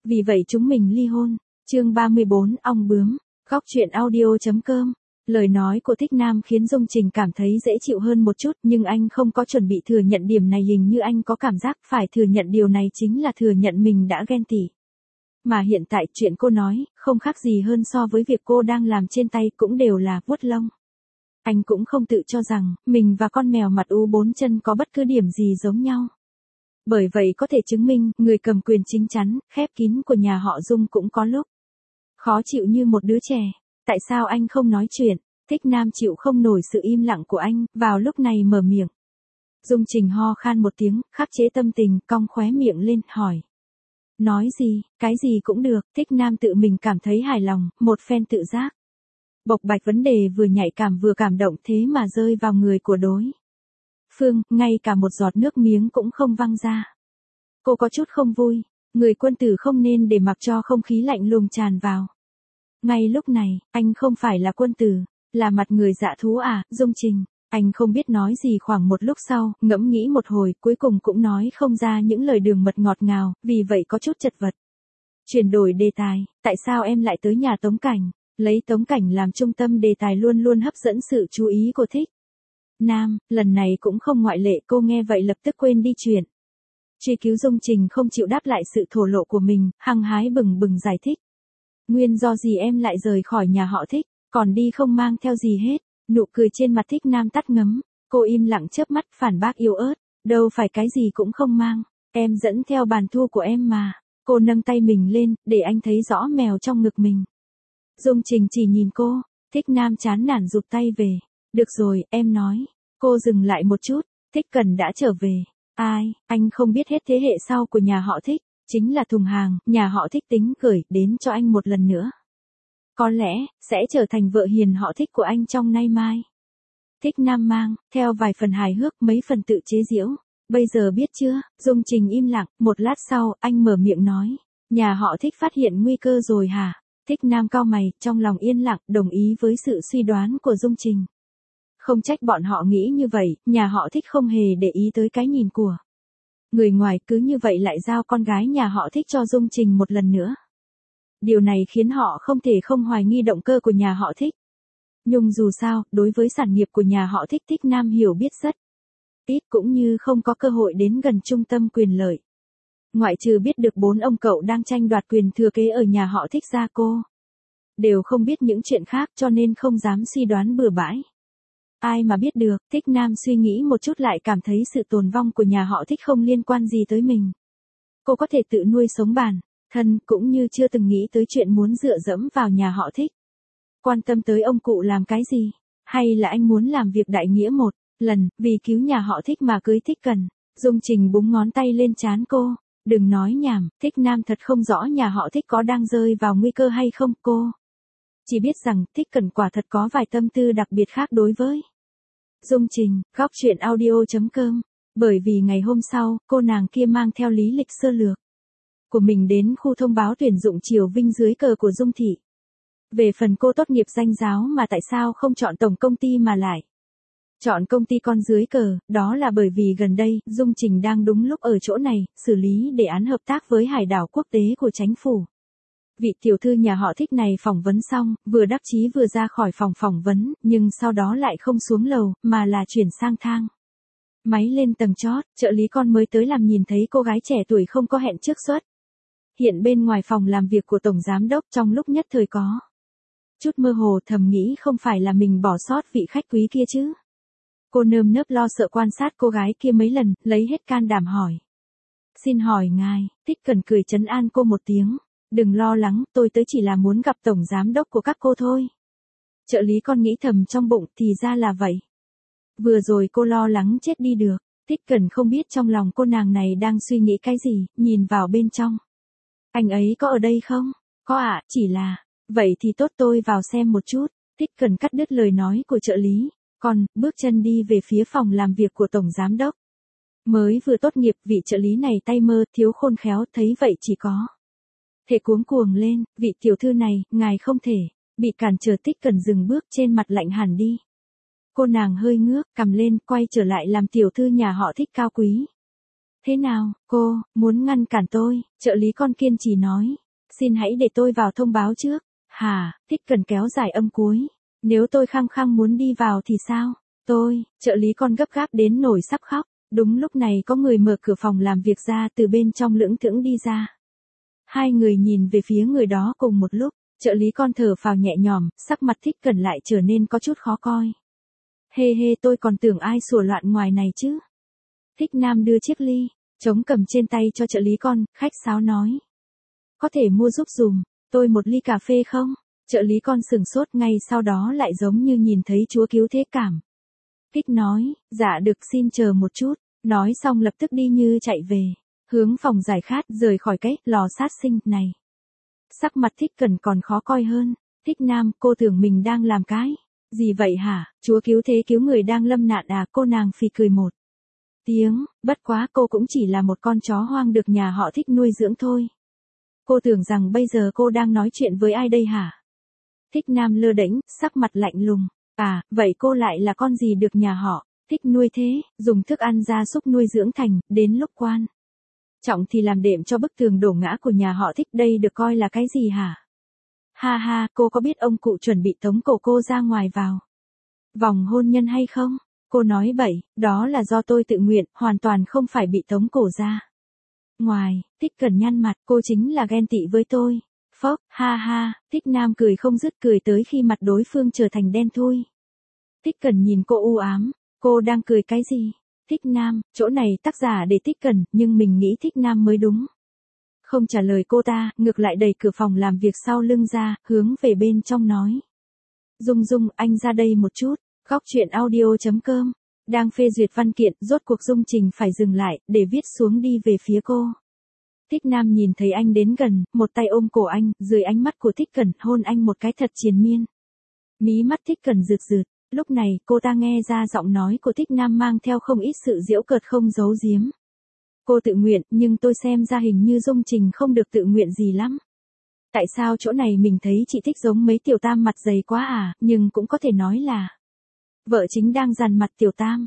Vì vậy chúng mình ly hôn. Chương 34, ong bướm. Góc truyện audio.com. Lời nói của Thích Nam khiến Dung Trình cảm thấy dễ chịu hơn một chút, nhưng anh không có chuẩn bị thừa nhận điểm này, hình như anh có cảm giác phải thừa nhận điều này chính là thừa nhận mình đã ghen tị. Mà hiện tại chuyện cô nói, không khác gì hơn so với việc cô đang làm trên tay, cũng đều là vuốt lông. Anh cũng không tự cho rằng, mình và con mèo mặt u bốn chân có bất cứ điểm gì giống nhau. Bởi vậy có thể chứng minh, người cầm quyền chính chắn, khép kín của nhà họ Dung cũng có lúc khó chịu như một đứa trẻ. Tại sao anh không nói chuyện? Thích Nam chịu không nổi sự im lặng của anh, vào lúc này mở miệng. Dung Trình ho khan một tiếng, khắc chế tâm tình, cong khóe miệng lên, hỏi. Nói gì, cái gì cũng được. Thích Nam tự mình cảm thấy hài lòng, một phen tự giác. Bộc bạch vấn đề vừa nhạy cảm vừa cảm động, thế mà rơi vào người của đối phương, ngay cả một giọt nước miếng cũng không văng ra. Cô có chút không vui, người quân tử không nên để mặc cho không khí lạnh lùng tràn vào. Ngay lúc này, anh không phải là quân tử, là mặt người dạ thú à, Dung Trình. Anh không biết nói gì, khoảng một lúc sau, ngẫm nghĩ một hồi, cuối cùng cũng nói không ra những lời đường mật ngọt ngào, vì vậy có chút chật vật. Chuyển đổi đề tài, tại sao em lại tới nhà Tống Cảnh? Lấy Tống Cảnh làm trung tâm đề tài luôn luôn hấp dẫn sự chú ý của Thích Nam, lần này cũng không ngoại lệ. Cô nghe vậy lập tức quên đi chuyện truy cứu. Dung Trình không chịu đáp lại sự thổ lộ của mình, hăng hái bừng bừng giải thích. Nguyên do gì em lại rời khỏi nhà họ Thích, còn đi không mang theo gì hết? Nụ cười trên mặt Thích Nam tắt ngấm, cô im lặng chớp mắt phản bác yếu ớt, đâu phải cái gì cũng không mang, em dẫn theo bàn thu của em mà. Cô nâng tay mình lên, để anh thấy rõ mèo trong ngực mình. Dung Trình chỉ nhìn cô, Thích Nam chán nản rụt tay về. Được rồi, em nói. Cô dừng lại một chút, Thích Cần đã trở về. Ai, anh không biết hết thế hệ sau của nhà họ Thích, chính là thùng hàng, nhà họ Thích tính gửi đến cho anh một lần nữa. Có lẽ, sẽ trở thành vợ hiền họ Thích của anh trong nay mai. Thích Nam mang, theo vài phần hài hước, mấy phần tự chế giễu. Bây giờ biết chưa? Dung Trình im lặng, một lát sau, anh mở miệng nói. Nhà họ Thích phát hiện nguy cơ rồi hả? Thích Nam cau mày, trong lòng yên lặng, đồng ý với sự suy đoán của Dung Trình. Không trách bọn họ nghĩ như vậy, nhà họ Thích không hề để ý tới cái nhìn của người ngoài, cứ như vậy lại giao con gái nhà họ Thích cho Dung Trình một lần nữa. Điều này khiến họ không thể không hoài nghi động cơ của nhà họ Thích. Nhưng dù sao, đối với sản nghiệp của nhà họ Thích, Thích Nam hiểu biết rất ít, cũng như không có cơ hội đến gần trung tâm quyền lợi. Ngoại trừ biết được 4 ông cậu đang tranh đoạt quyền thừa kế ở nhà họ Thích ra, cô đều không biết những chuyện khác, cho nên không dám suy đoán bừa bãi. Ai mà biết được. Thích Nam suy nghĩ một chút lại cảm thấy sự tồn vong của nhà họ Thích không liên quan gì tới mình. Cô có thể tự nuôi sống bản thân, cũng như chưa từng nghĩ tới chuyện muốn dựa dẫm vào nhà họ Thích. Quan tâm tới ông cụ làm cái gì? Hay là anh muốn làm việc đại nghĩa một lần, vì cứu nhà họ Thích mà cưới Thích Cần? Dung Trình búng ngón tay lên trán cô. Đừng nói nhảm, Thích Nam thật không rõ nhà họ Thích có đang rơi vào nguy cơ hay không. Cô chỉ biết rằng Thích Cần quả thật có vài tâm tư đặc biệt khác đối với Dung Trình. Góc truyện audio.com. Bởi vì ngày hôm sau, cô nàng kia mang theo lý lịch sơ lược của mình đến khu thông báo tuyển dụng Triều Vinh dưới cờ của Dung Thị. Về phần cô tốt nghiệp danh giáo mà tại sao không chọn tổng công ty mà lại chọn công ty con dưới cờ, đó là bởi vì gần đây, Dung Trình đang đúng lúc ở chỗ này, xử lý đề án hợp tác với hải đảo quốc tế của chính phủ. Vị tiểu thư nhà họ Thích này phỏng vấn xong, vừa đắc chí vừa ra khỏi phòng phỏng vấn, nhưng sau đó lại không xuống lầu, mà là chuyển sang thang máy lên tầng chót. Trợ lý con mới tới làm nhìn thấy cô gái trẻ tuổi không có hẹn trước xuất hiện bên ngoài phòng làm việc của tổng giám đốc, trong lúc nhất thời có chút mơ hồ, thầm nghĩ không phải là mình bỏ sót vị khách quý kia chứ. Cô nơm nớp lo sợ quan sát cô gái kia mấy lần, lấy hết can đảm hỏi. Xin hỏi ngài? Thích Cần cười trấn an cô một tiếng. Đừng lo lắng, tôi tới chỉ là muốn gặp tổng giám đốc của các cô thôi. Trợ lý con nghĩ thầm trong bụng, thì ra là vậy. Vừa rồi cô lo lắng chết đi được. Thích Cần không biết trong lòng cô nàng này đang suy nghĩ cái gì, nhìn vào bên trong. Anh ấy có ở đây không? Có ạ, chỉ là. Vậy thì tốt, tôi vào xem một chút. Thích Cần cắt đứt lời nói của trợ lý. Còn, bước chân đi về phía phòng làm việc của tổng giám đốc. Mới vừa tốt nghiệp, vị trợ lý này tay mơ, thiếu khôn khéo, thấy vậy chỉ có thể cuống cuồng lên. Vị tiểu thư này, ngài không thể bị cản trở. Thích Cần dừng bước, trên mặt lạnh hẳn đi. Cô nàng hơi ngước cằm lên, quay trở lại làm tiểu thư nhà họ Thích cao quý. Thế nào, cô, muốn ngăn cản tôi, trợ lý con kiên trì nói. Xin hãy để tôi vào thông báo trước. Hả, Thích Cần kéo dài âm cuối. Nếu tôi khăng khăng muốn đi vào thì sao? Trợ lý con gấp gáp đến nổi sắp khóc. Đúng lúc này có người mở cửa phòng làm việc ra từ bên trong lững thững đi ra. Hai người nhìn về phía người đó cùng một lúc, trợ lý con thở phào nhẹ nhõm, sắc mặt Thích Cần lại trở nên có chút khó coi. Hê hê, tôi còn tưởng ai sủa loạn ngoài này chứ. Thích Nam đưa chiếc ly trống cầm trên tay cho trợ lý con, khách sáo nói. Có thể mua giúp dùm tôi một ly cà phê không? Trợ lý con sửng sốt, ngay sau đó lại giống như nhìn thấy Chúa cứu thế cảm. Thích nói, dạ được, xin chờ một chút. Nói xong lập tức đi như chạy về, hướng phòng giải khát, rời khỏi cái lò sát sinh này. Sắc mặt Thích Cần còn khó coi hơn. Thích Nam, cô tưởng mình đang làm cái gì vậy hả? Chúa cứu thế cứu người đang lâm nạn à? Cô nàng phì cười một tiếng, bất quá cô cũng chỉ là một con chó hoang được nhà họ Thích nuôi dưỡng thôi. Cô tưởng rằng bây giờ cô đang nói chuyện với ai đây hả? Thích Nam lơ đễnh, sắc mặt lạnh lùng. À, vậy cô lại là con gì được nhà họ Thích nuôi thế, dùng thức ăn gia súc nuôi dưỡng thành, đến lúc quan trọng thì làm đệm cho bức tường đổ ngã của nhà họ Thích, đây được coi là cái gì hả? Ha ha, cô có biết ông cụ chuẩn bị tống cổ cô ra ngoài vào vòng hôn nhân hay không? Cô nói bậy, đó là do tôi tự nguyện, hoàn toàn không phải bị tống cổ ra ngoài. Thích Cần nhăn mặt, cô chính là ghen tị với tôi. Phốc, ha ha, Thích Nam cười không dứt, cười tới khi mặt đối phương trở thành đen thui. Thích Cần nhìn cô u ám, cô đang cười cái gì? Thích Nam, chỗ này tác giả để Thích Cần, nhưng mình nghĩ Thích Nam mới đúng. Không trả lời cô ta, ngược lại đẩy cửa phòng làm việc sau lưng ra, hướng về bên trong nói. Dung Dung, anh ra đây một chút. Góc chuyện audio.com. Đang phê duyệt văn kiện, rốt cuộc Dung Trình phải dừng lại, để viết xuống đi về phía cô. Thích Nam nhìn thấy anh đến gần, một tay ôm cổ anh, dưới ánh mắt của Thích Cần, hôn anh một cái thật triền miên. Mí mắt Thích Cần rực rực, lúc này cô ta nghe ra giọng nói của Thích Nam mang theo không ít sự giễu cợt không giấu giếm. Cô tự nguyện, nhưng tôi xem ra hình như Dung Trình không được tự nguyện gì lắm. Tại sao chỗ này mình thấy chị Thích giống mấy tiểu tam mặt dày quá à, nhưng cũng có thể nói là vợ chính đang dằn mặt tiểu tam.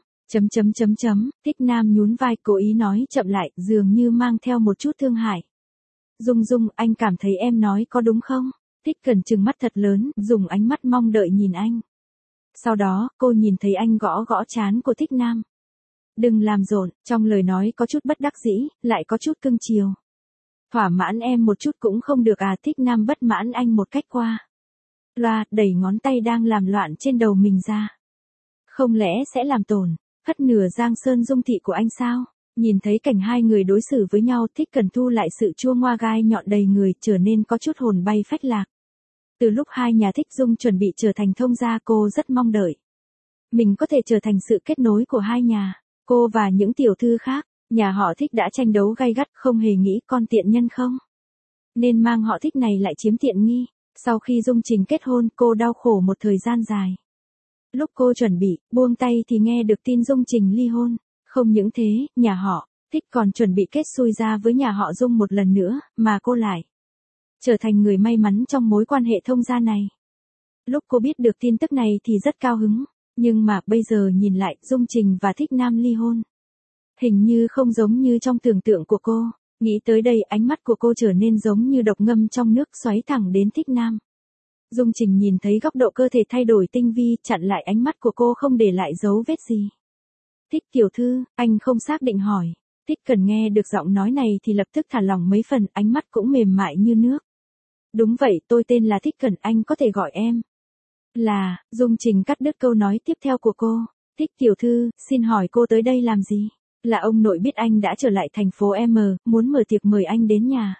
Thích Nam nhún vai, cố ý nói chậm lại, dường như mang theo một chút thương hại. Dung Dung, anh cảm thấy em nói có đúng không? Thích Cần trừng mắt thật lớn, dùng ánh mắt mong đợi nhìn anh. Sau đó, cô nhìn thấy anh gõ gõ trán của Thích Nam. Đừng làm rộn, trong lời nói có chút bất đắc dĩ, lại có chút cưng chiều. Thỏa mãn em một chút cũng không được à? Thích Nam bất mãn anh một cách qua loa, đẩy ngón tay đang làm loạn trên đầu mình ra. Không lẽ sẽ làm tổn hất nửa giang sơn dung thị của anh sao? Nhìn thấy cảnh hai người đối xử với nhau, Thích Cần thu lại sự chua ngoa gai nhọn đầy người, trở nên có chút hồn bay phách lạc. Từ lúc hai nhà Thích Dung chuẩn bị trở thành thông gia, cô rất mong đợi mình có thể trở thành sự kết nối của hai nhà. Cô và những tiểu thư khác, nhà họ Thích đã tranh đấu gay gắt, không hề nghĩ con tiện nhân không nên mang họ Thích này lại chiếm tiện nghi. Sau khi Dung Trình kết hôn, cô đau khổ một thời gian dài. Lúc cô chuẩn bị buông tay thì nghe được tin Dung Trình ly hôn. Không những thế, nhà họ Thích còn chuẩn bị kết xui ra với nhà họ Dung một lần nữa, mà cô lại trở thành người may mắn trong mối quan hệ thông gia này. Lúc cô biết được tin tức này thì rất cao hứng, nhưng mà bây giờ nhìn lại, Dung Trình và Thích Nam ly hôn hình như không giống như trong tưởng tượng của cô. Nghĩ tới đây, ánh mắt của cô trở nên giống như độc ngâm trong nước, xoáy thẳng đến Thích Nam. Dung Trình nhìn thấy góc độ cơ thể thay đổi tinh vi, chặn lại ánh mắt của cô không để lại dấu vết gì. Thích tiểu thư, anh không xác định hỏi. Thích Cần nghe được giọng nói này thì lập tức thả lỏng mấy phần, ánh mắt cũng mềm mại như nước. Đúng vậy, tôi tên là Thích Cần, anh có thể gọi em là. Dung Trình cắt đứt câu nói tiếp theo của cô. Thích tiểu thư, xin hỏi cô tới đây làm gì? Là ông nội biết anh đã trở lại thành phố M, muốn mở tiệc mời anh đến nhà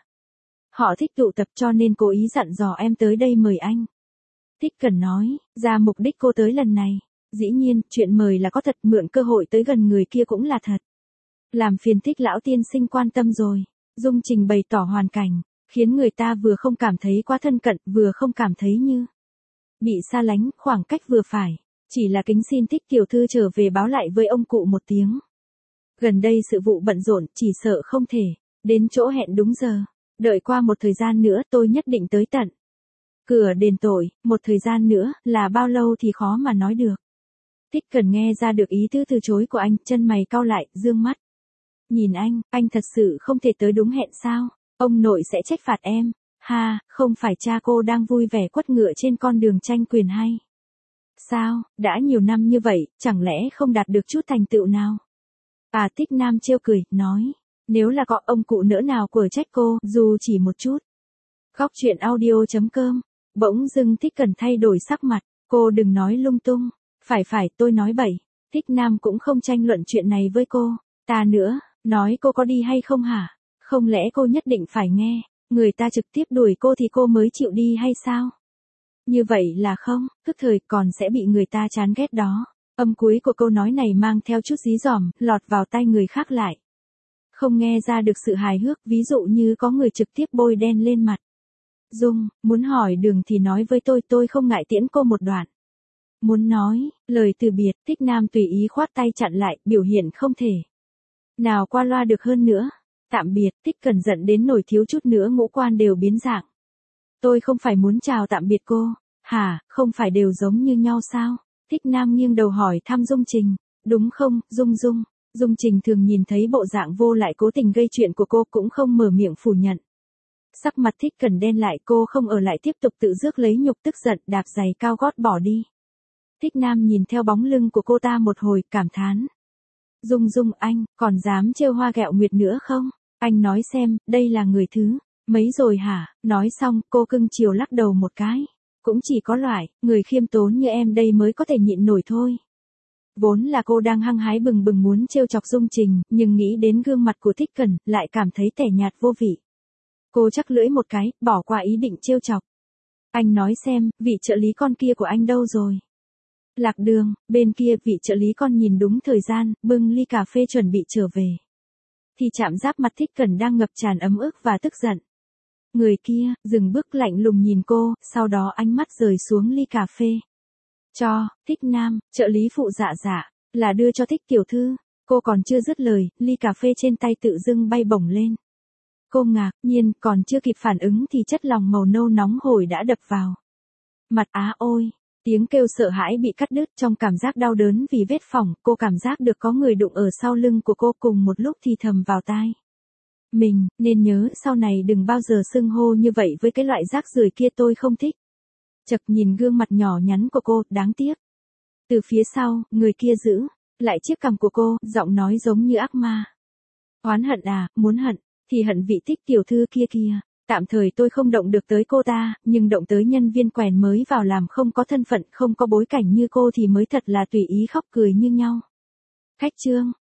họ Thích tụ tập, cho nên cố ý dặn dò em tới đây mời anh. Thích Cần nói ra mục đích cô tới lần này. Dĩ nhiên, chuyện mời là có thật, mượn cơ hội tới gần người kia cũng là thật. Làm phiền Thích lão tiên sinh quan tâm rồi. Dung Trình bày tỏ hoàn cảnh, khiến người ta vừa không cảm thấy quá thân cận, vừa không cảm thấy như bị xa lánh, khoảng cách vừa phải. Chỉ là kính xin Thích tiểu thư trở về báo lại với ông cụ một tiếng. Gần đây sự vụ bận rộn, chỉ sợ không thể đến chỗ hẹn đúng giờ. Đợi qua một thời gian nữa tôi nhất định tới tận cửa đền tội. Một thời gian nữa là bao lâu thì khó mà nói được. Thích Cần nghe ra được ý tứ từ chối của anh, chân mày cau lại, dương mắt Nhìn anh thật sự không thể tới đúng hẹn sao? Ông nội sẽ trách phạt em. Ha, không phải cha cô đang vui vẻ quất ngựa trên con đường tranh quyền hay? Sao, đã nhiều năm như vậy, chẳng lẽ không đạt được chút thành tựu nào? Tích Nam trêu cười, nói, nếu là có ông cụ nỡ nào của trách cô, dù chỉ một chút. Góc truyện audio.com. Bỗng dưng Thích Cần thay đổi sắc mặt, cô đừng nói lung tung. Phải, tôi nói bậy. Thích Nam cũng không tranh luận chuyện này với cô. Ta nữa, nói cô có đi hay không hả? Không lẽ cô nhất định phải nghe, người ta trực tiếp đuổi cô thì cô mới chịu đi hay sao? Như vậy là không, tức thời còn sẽ bị người ta chán ghét đó. Âm cuối của câu nói này mang theo chút dí dỏm, lọt vào tai người khác lại. Không nghe ra được sự hài hước, ví dụ như có người trực tiếp bôi đen lên mặt. Dung, muốn hỏi đường thì nói với tôi không ngại tiễn cô một đoạn. Muốn nói, lời từ biệt, Thích Nam tùy ý khoát tay chặn lại, biểu hiện không thể nào qua loa được hơn nữa. Tạm biệt, Thích Cần giận đến nổi thiếu chút nữa ngũ quan đều biến dạng. Tôi không phải muốn chào tạm biệt cô. Hả, không phải đều giống như nhau sao? Thích Nam nghiêng đầu hỏi thăm Dung Trình. Đúng không, Dung? Dung Trình thường nhìn thấy bộ dạng vô lại cố tình gây chuyện của cô cũng không mở miệng phủ nhận. Sắc mặt Thích Cần đen lại, cô không ở lại tiếp tục tự rước lấy nhục, tức giận đạp giày cao gót bỏ đi. Thích Nam nhìn theo bóng lưng của cô ta một hồi, cảm thán. Dung, anh, còn dám trêu hoa ghẹo nguyệt nữa không? Anh nói xem, đây là người thứ mấy rồi hả? Nói xong, cô cưng chiều lắc đầu một cái. Cũng chỉ có loại, người khiêm tốn như em đây mới có thể nhịn nổi thôi. Vốn là cô đang hăng hái bừng bừng muốn trêu chọc Dung Trình, nhưng nghĩ đến gương mặt của Thích Cần, lại cảm thấy tẻ nhạt vô vị. Cô chắc lưỡi một cái, bỏ qua ý định trêu chọc. Anh nói xem, vị trợ lý con kia của anh đâu rồi? Lạc đường, bên kia vị trợ lý con nhìn đúng thời gian, bưng ly cà phê chuẩn bị trở về. Thì chạm giáp mặt Thích Cần đang ngập tràn ấm ức và tức giận. Người kia, dừng bước lạnh lùng nhìn cô, sau đó ánh mắt rời xuống ly cà phê. Cho, Thích Nam, trợ lý phụ dạ, là đưa cho Thích tiểu thư. Cô còn chưa dứt lời, ly cà phê trên tay tự dưng bay bổng lên. Cô ngạc nhiên, còn chưa kịp phản ứng thì chất lỏng màu nâu nóng hổi đã đập vào mặt. Ôi, tiếng kêu sợ hãi bị cắt đứt, trong cảm giác đau đớn vì vết phỏng, cô cảm giác được có người đụng ở sau lưng của cô, cùng một lúc thì thầm vào tai. Mình, nên nhớ sau này đừng bao giờ xưng hô như vậy với cái loại rác rưởi kia, tôi không thích. Chật nhìn gương mặt nhỏ nhắn của cô, đáng tiếc. Từ phía sau, người kia giữ lại chiếc cằm của cô, giọng nói giống như ác ma. Oán hận à, muốn hận thì hận vị Thích tiểu thư kia. Tạm thời tôi không động được tới cô ta, nhưng động tới nhân viên quèn mới vào làm không có thân phận, không có bối cảnh như cô thì mới thật là tùy ý khóc cười như nhau. Khách trương.